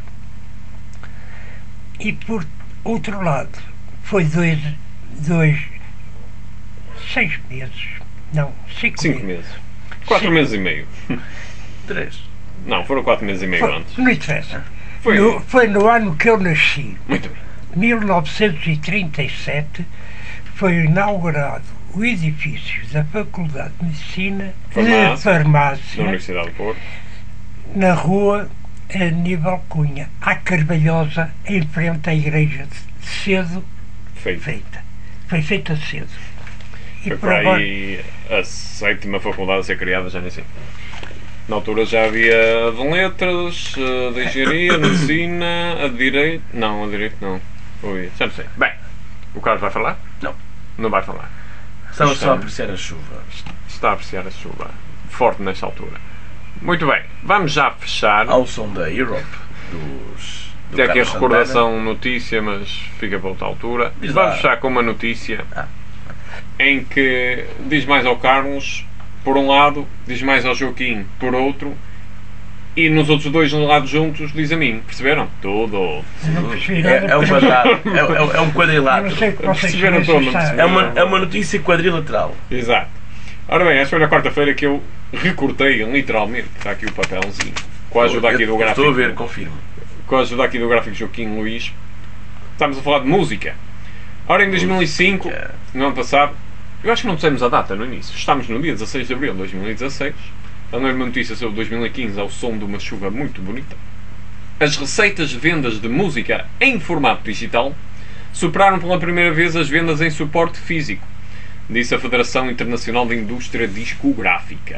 E por outro lado, foi dois, dois seis meses, não, cinco, Cinco meses. meses. Quatro Sim. meses e meio. Três. Não, foram quatro meses e meio Foi, antes. não interessa. Foi. No, foi no ano que eu nasci. Muito bem. mil novecentos e trinta e sete, foi inaugurado o edifício da Faculdade de Medicina e Farmácia. Da Farmácia Universidade do Porto. na rua Aníbal Cunha, à Carvalhosa, em frente à igreja de cedo Feito. feita. Foi feita cedo. E Foi por para agora, aí a sétima faculdade a ser criada, já nem sei. Na altura já havia de letras, eh, de engenharia, de medicina, a de direito. Não, a de direito não. Ui, já não sei. Bem, o Carlos vai falar? Não. Não vai falar. Estava só a Estamos. apreciar a chuva. Está a apreciar a chuva. Forte nesta altura. Muito bem, vamos já fechar. Ao som da Europe, dos. do Tem aqui a Carlos recordação, notícia, mas fica para outra altura. Diz lá. Vamos fechar com uma notícia Ah. em que diz mais ao Carlos, por um lado, diz mais ao Joaquim, por outro, e nos outros dois lados juntos diz a mim. Perceberam? Tudo. não percebi É, nada, é um porque quadrado, é, é, é um eu quadrilátero. não sei o que vocês Perceberam pensam, tudo, não sabe? É uma, é uma notícia quadrilateral. Exato. Ora bem, esta foi na quarta-feira que eu recortei, literalmente, está aqui o papelzinho, com a ajuda aqui do gráfico. Estou a ver, confirmo. Com a ajuda aqui do gráfico Joaquim Luís, estamos a falar de música. Ora, em dois mil e cinco, no ano passado, eu acho que não dissemos a data no início, estamos no dia dezasseis de abril de dois mil e dezasseis, a mesma notícia sobre dois mil e quinze ao som de uma chuva muito bonita. As receitas de vendas de música em formato digital superaram pela primeira vez as vendas em suporte físico, disse a Federação Internacional da Indústria Discográfica.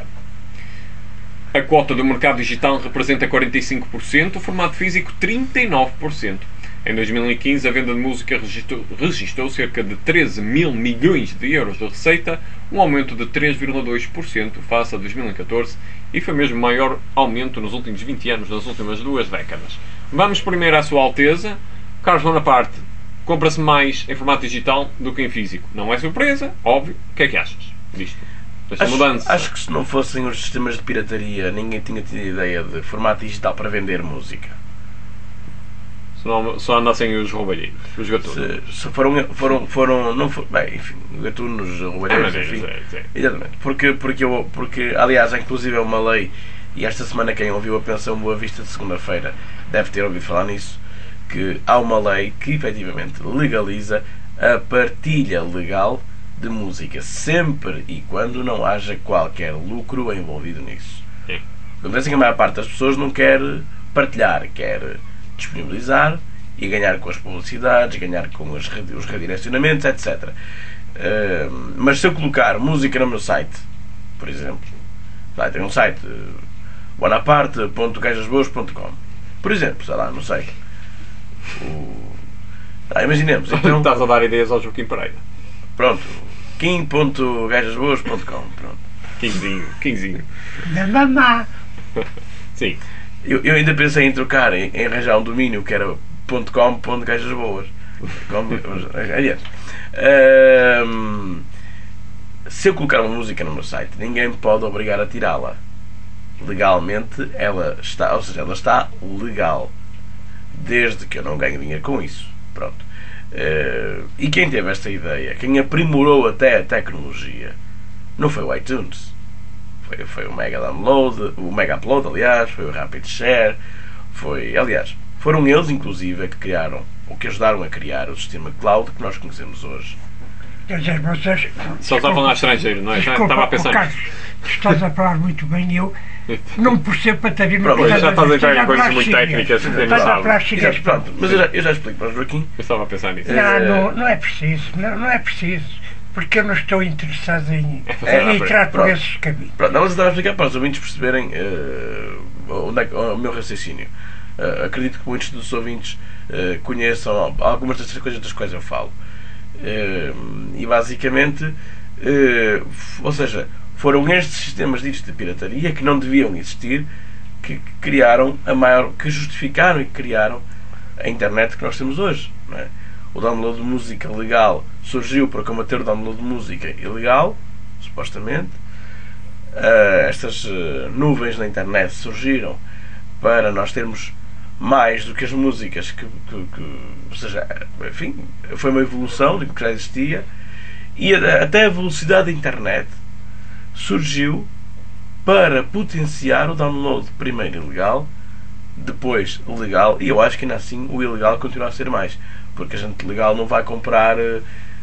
A quota do mercado digital representa quarenta e cinco por cento, o formato físico trinta e nove por cento. Em dois mil e quinze, a venda de música registrou, registrou cerca de treze mil milhões de euros de receita, um aumento de três vírgula dois por cento face a dois mil e catorze, e foi mesmo o maior aumento nos últimos vinte anos, nas últimas duas décadas. Vamos primeiro à Sua Alteza. Carlos Bonaparte, compra-se mais em formato digital do que em físico. Não é surpresa, óbvio. O que é que achas disto? Desta Acho, mudança? acho que se não fossem os sistemas de pirataria, ninguém tinha tido ideia de formato digital para vender música. Se não, só andassem os roubalheiros, os gatunos. Se, se foram, foram, foram, não for, bem, enfim, gatunos, roubalheiros, É, mas é, enfim. é, é. Exatamente. Porque, porque, eu, porque, aliás, há inclusive uma lei, e esta semana quem ouviu a Pensão Boa Vista de segunda-feira deve ter ouvido falar nisso, que há uma lei que efetivamente legaliza a partilha legal de música, sempre e quando não haja qualquer lucro envolvido nisso. Sim. Acontece que a maior parte das pessoas não quer partilhar, quer disponibilizar e ganhar com as publicidades, ganhar com os, os redirecionamentos, etcétera. Uh, mas se eu colocar música no meu site, por exemplo, lá tem um site, bonaparte ponto gajas boas ponto com, por exemplo, sei lá, não sei. O... Ah, imaginemos, então, Estás a dar ideias ao Joaquim Pereira. pronto, kim ponto gajas boas ponto com, pronto. Quinzinho, quinzinho. Da mamá. Sim. Eu, eu ainda pensei em trocar, em, em arranjar um domínio que era .com ponto gajas boas. Aliás, hum, se eu colocar uma música no meu site, ninguém me pode obrigar a tirá-la. Legalmente, ela está, ou seja, ela está legal. Desde que eu não ganhe dinheiro com isso. Pronto. Uh, e quem teve esta ideia, quem aprimorou até a tecnologia, não foi o iTunes. Foi, foi o Mega Download, o Mega Upload, aliás, foi o Rapid Share, foi, aliás, foram eles, inclusive, que criaram, ou que ajudaram a criar o sistema cloud que nós conhecemos hoje. Quer dizer, vocês... Só está a falar estrangeiro, não é? Já Desculpa, estava a pensar oh, Carlos, nisso. estás a falar muito bem e eu não percebo para ter Pronto, Pois, já estás a entrar em coisas muito técnicas. que Estás a sabe. falar chigas. Pronto, mas eu já, eu já explico para o Joaquim. Eu estava a pensar nisso. Não, não, não é preciso, não, não é preciso. Porque eu não estou interessado em, fazer em à entrar por Pronto. esses caminhos. Pronto, não, mas eu estava a explicar para os ouvintes perceberem uh, onde é, que- o meu raciocínio. Uh, acredito que muitos dos ouvintes uh, conheçam algumas das coisas das quais eu falo. Uh, e basicamente, uh, f- ou seja, foram estes sistemas ditos de pirataria que não deviam existir, que que criaram a maior, que justificaram e que criaram a internet que nós temos hoje, não é? O download de música legal surgiu para combater o download de música ilegal, supostamente. Uh, estas uh, nuvens na internet surgiram para nós termos mais do que as músicas que, que, que ou seja, enfim, foi uma evolução do que já existia, e a- até a velocidade da internet surgiu para potenciar o download primeiro ilegal, depois legal, e eu acho que ainda assim o ilegal continua a ser mais, porque a gente legal não vai comprar uh,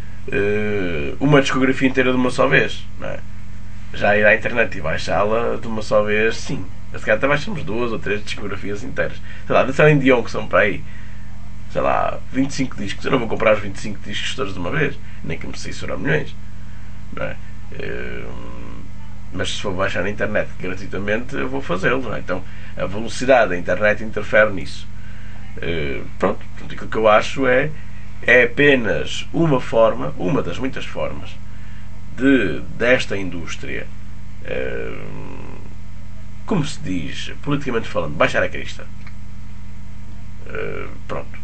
uh, uma discografia inteira de uma só vez, não é? Já ir à internet e baixá-la de uma só vez, sim. Se calhar até baixamos duas ou três discografias inteiras. Sei lá, da Celine Dion, que são para aí, sei lá, vinte e cinco discos. Eu não vou comprar os vinte e cinco discos todos de uma vez, nem que me censurar milhões, não é? Uh, mas se for baixar na internet gratuitamente, eu vou fazê-lo, não é? Então a velocidade da internet interfere nisso. Uh, pronto, portanto, aquilo que eu acho é, é apenas uma forma, uma das muitas formas de, desta indústria, uh, como se diz, politicamente falando, baixar a crista. Uh, pronto.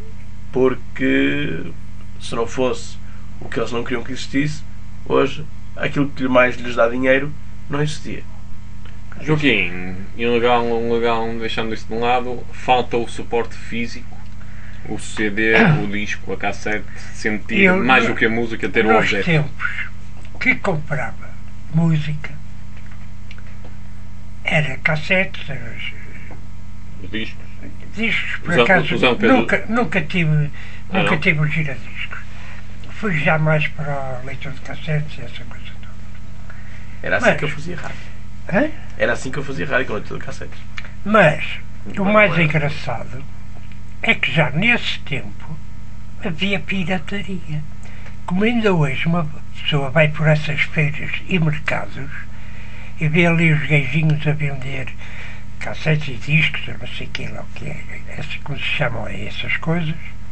Porque se não fosse o que eles não queriam que existisse, hoje aquilo que mais lhes dá dinheiro não existia. Joaquim, ilegal ou legal, deixando isso de um lado, falta o suporte físico, o C D, o disco, a cassete, sentir Eu, mais no- do que a música, ter um Nos objeto. tempos que comprava música, era cassetes, era Os discos. Discos, por Usam- acaso, usam o Pedro- nunca, nunca tive, Ah, nunca não? tive o giradiscos. Fui já mais para a leitura de cassetes e essa coisa toda. Era assim Mas- que eu fazia rádio. Hã? Era assim que eu fazia rádio com leitura de cassetes. Mas o Não mais era. engraçado é que já nesse tempo havia pirataria. Como ainda hoje uma pessoa vai por essas feiras e mercados e vê ali os gajinhos a vender cassetes e discos, eu não sei que lá o que é, essa- como se chamam essas coisas,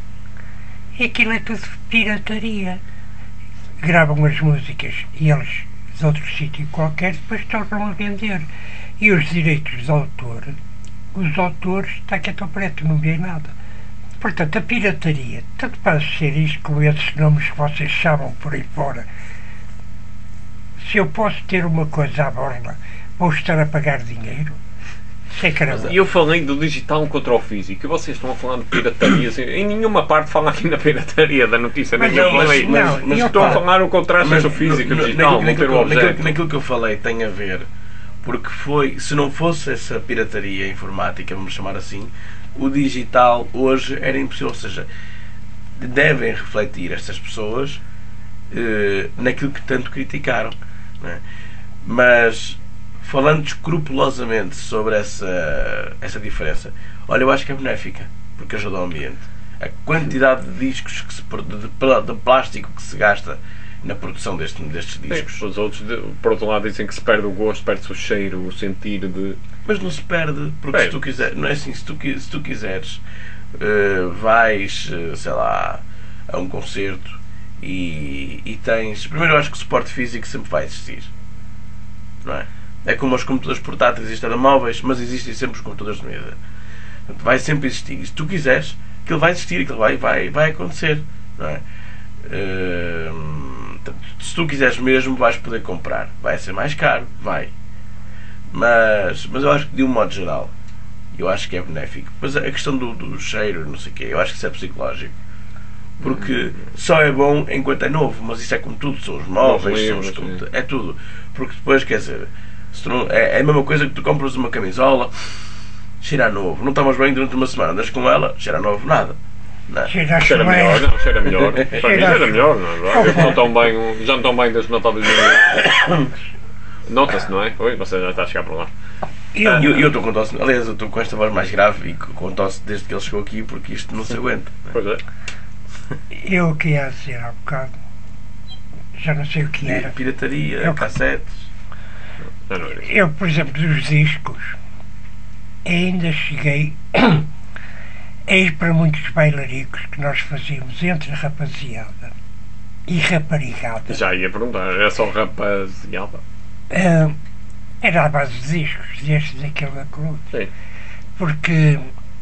e aquilo é tudo pirataria. Gravam as músicas e eles de outro sítio qualquer depois tornam a vender. E os direitos de autor, os autores, está quieto ao preto, não vê nada. Portanto, a pirataria, tanto pode ser isto com esses nomes que vocês chamam por aí fora. Se eu posso ter uma coisa à borla, vou estar a pagar dinheiro? Sei que era E eu falei do digital contra o físico. E vocês estão a falar de pirataria. Assim, em nenhuma parte falam aqui na pirataria da notícia. Mas Nem eu não, mas falei. não, mas eu estou a falo- falar o contrário Mas do físico, no- o digital, naquilo, não ter o naquilo, naquilo, objeto. naquilo que eu falei tem a ver, porque foi, se não fosse essa pirataria informática, vamos chamar assim, o digital hoje era impossível. Ou seja, devem refletir estas pessoas eh, naquilo que tanto criticaram. Não é? Mas falando escrupulosamente sobre essa, essa diferença, olha, eu acho que é benéfica, porque ajuda ao ambiente. A quantidade de discos que se, pro- de, de de plástico que se gasta na produção deste, destes Sim, discos. os outros, de- por outro lado, dizem que se perde o gosto, perde-se o cheiro, o sentir de. Mas não se perde, porque Perde. se tu quiseres, não é assim, se tu, qui- se tu quiseres, eh, vais, eh, sei lá, a um concerto e, e tens. Primeiro, eu acho que o suporte físico sempre vai existir, não é? É como os computadores portáteis e os telemóveis, mas existem sempre os computadores de mesa. Portanto, vai sempre existir. E se tu quiseres, aquilo vai existir, aquilo vai, vai, vai acontecer, não é? Hum, portanto, se tu quiseres mesmo, vais poder comprar. Vai ser mais caro, vai. Mas, mas eu acho que de um modo geral, eu acho que é benéfico. Mas a questão do, do cheiro, não sei o quê, eu acho que isso é psicológico. Porque só é bom enquanto é novo, mas isso é como tudo, são os móveis, Os são os, livros, sim. é tudo. Porque depois, quer dizer, se tu não, é, é a mesma coisa que tu compras uma camisola, cheira a novo, não tomas bem durante uma semana, andas com ela, cheira a novo, nada. Não é? Cheira a Cheira chulé. melhor, não, cheira melhor. Para mim Cheira a cheira melhor, não é verdade? Eu não tão bem, um- já não estão bem desde o Natal de dois mil e oito. Nota-se, não é? Oi, você já está a chegar por lá. E eu- eu eu estou com tosse, aliás, eu estou com esta voz mais grave e com tosse desde que ele chegou aqui, porque isto não se aguenta. Pois é. Eu que ia dizer há bocado, já não sei o que era. Pirataria, Eu- cassetes. Não, não era isso. Eu, por exemplo, dos discos, ainda cheguei a ir para muitos bailaricos que nós fazíamos entre a rapaziada e raparigada. Já ia perguntar, era só rapaziada. Ah, era à base de discos, destes, daquele, daquele outro. Sim. Porque.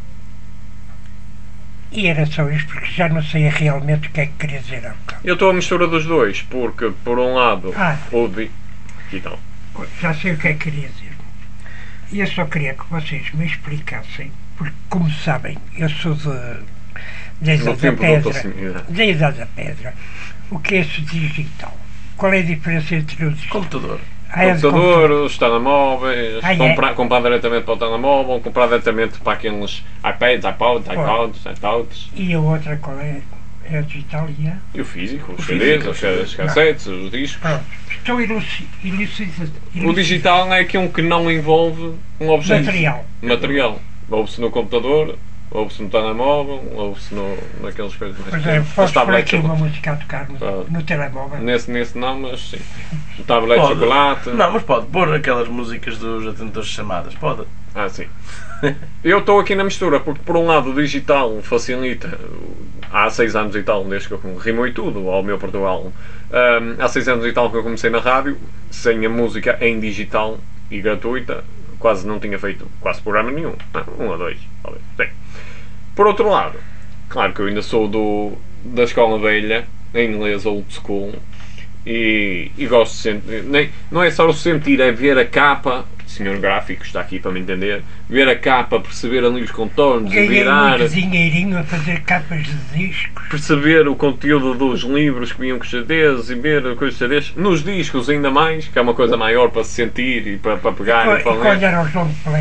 E era só isto, porque já não sei realmente o que é que queria dizer há bocado. Eu estou a mistura dos dois, porque por um lado Ah. o di... Então, Já sei o que é que queria dizer. E eu só queria que vocês me explicassem, porque, como sabem, eu sou de, da no Idade da tempo da Pedra. proximidade. Da Idade da Pedra. O que é esse digital? Qual é a diferença entre os Computador. Ah, é de Computador, os telemóveis, Ah, é? comprar, comprar diretamente para o telemóvel, comprar diretamente para aqueles iPads, iPods, iPods, iPods. E a outra qual é? É a digital e a... E o físico, os O C Ds, físico, os, sim. os cassetes, os discos. Pronto. Estou iluci- elucida. O digital é aquele que não envolve um objeto. Material. Material. Ouve-se no computador, ouve-se no telemóvel, ouve-se no, naqueles coisas mais Por exemplo, pequenas. As posso pôr tabletes aqui uma chocolate. música a tocar no, Ah. no telemóvel? Nesse, nesse não, mas sim. O tablete de Pode. chocolate. Não, mas pode pôr aquelas músicas dos atendedores de chamadas, pode. Ah, sim. Eu estou aqui na mistura, porque por um lado o digital facilita, há seis anos e tal, desde que eu rimo e tudo ao meu Portugal, hum, há seis anos e tal que eu comecei na rádio, sem a música em digital e gratuita, quase não tinha feito quase programa nenhum. Não, um ou dois, talvez. Sim. Por outro lado, claro que eu ainda sou do, da escola velha, em inglês old school, e, e gosto de sentir, nem, não é só o sentir, é ver a capa, o senhor gráfico está aqui para me entender, ver a capa, perceber ali os contornos, Ganhei virar, muito dinheirinho a fazer capas de discos. perceber o conteúdo dos livros que vinham com os C Ds e ver coisas C Ds, nos discos ainda mais, que é uma coisa maior para se sentir e para, para pegar E e para qual ler. eram os long planes?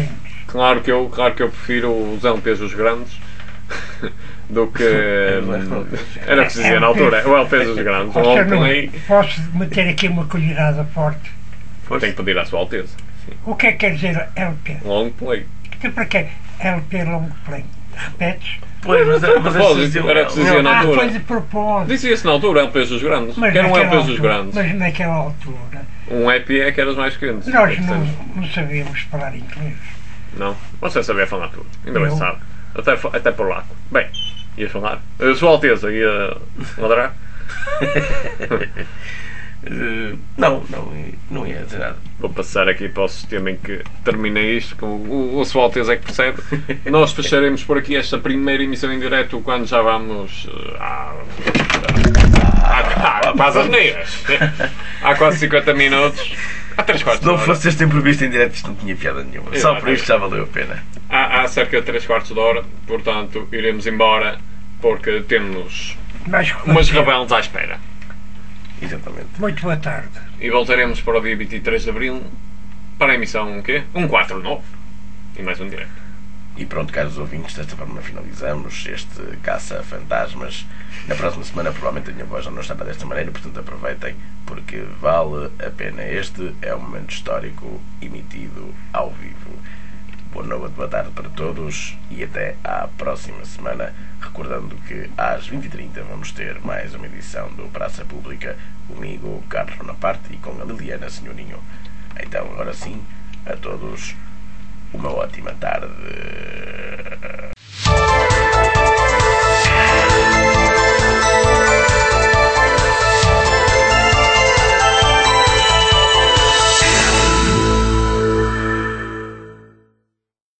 Claro que eu, claro que eu prefiro os L Ps dos grandes do que. Era o que se dizia na altura, o L P dos grandes. O Ou seja, long não, play. posso meter aqui uma colherada forte. Tenho que pedir à Sua Alteza. O que é que quer dizer L P? Long play. Então para quê? L P long play. Repetes? Pois, mas, Foi de mas propósito, era o que se dizia na Ah, altura. foi de propósito. Dizia-se na altura L Ps dos grandes. Mas Que eram L naquela Ps dos altura- grandes. Mas naquela altura Um E P é que era os mais quentes. nós não, não sabíamos falar inglês. Não? Você sabia falar tudo. Ainda bem Eu. sabe. Até, fo- até por lá. Bem, ia falar. A Sua Alteza ia ladrar. Eh, não, não, não ia dizer nada. Vou passar aqui para o sistema em que terminei isto, com o, o Sua Alteza é que percebe. Nós fecharemos por aqui esta primeira emissão em direto quando já vamos eh, à, à, à, para as asneiras. Há quase cinquenta minutos. Há três quartos Se não de hora. fosse este imprevisto em direto, isto não tinha piada nenhuma. Só por isto já valeu a pena. Há, há cerca de três quartos de hora, portanto iremos embora porque temos Mas, umas rebeldes à espera. Exatamente. muito boa tarde. E voltaremos para o dia vinte e três de Abril para a emissão o quê? Um quatro nove. E mais um direto. E pronto, caros ouvintes, desta forma finalizamos este Caça a Fantasmas. Na próxima semana provavelmente a minha voz já não estará desta maneira, portanto aproveitem, porque vale a pena. Este é um momento histórico emitido ao vivo. Boa noite, boa tarde para todos e até à próxima semana. Recordando que às vinte e trinta vamos ter mais uma edição do Praça Pública comigo, Carlos Bonaparte, e com a Liliana Senhorinho. Então, agora sim, a todos uma ótima tarde.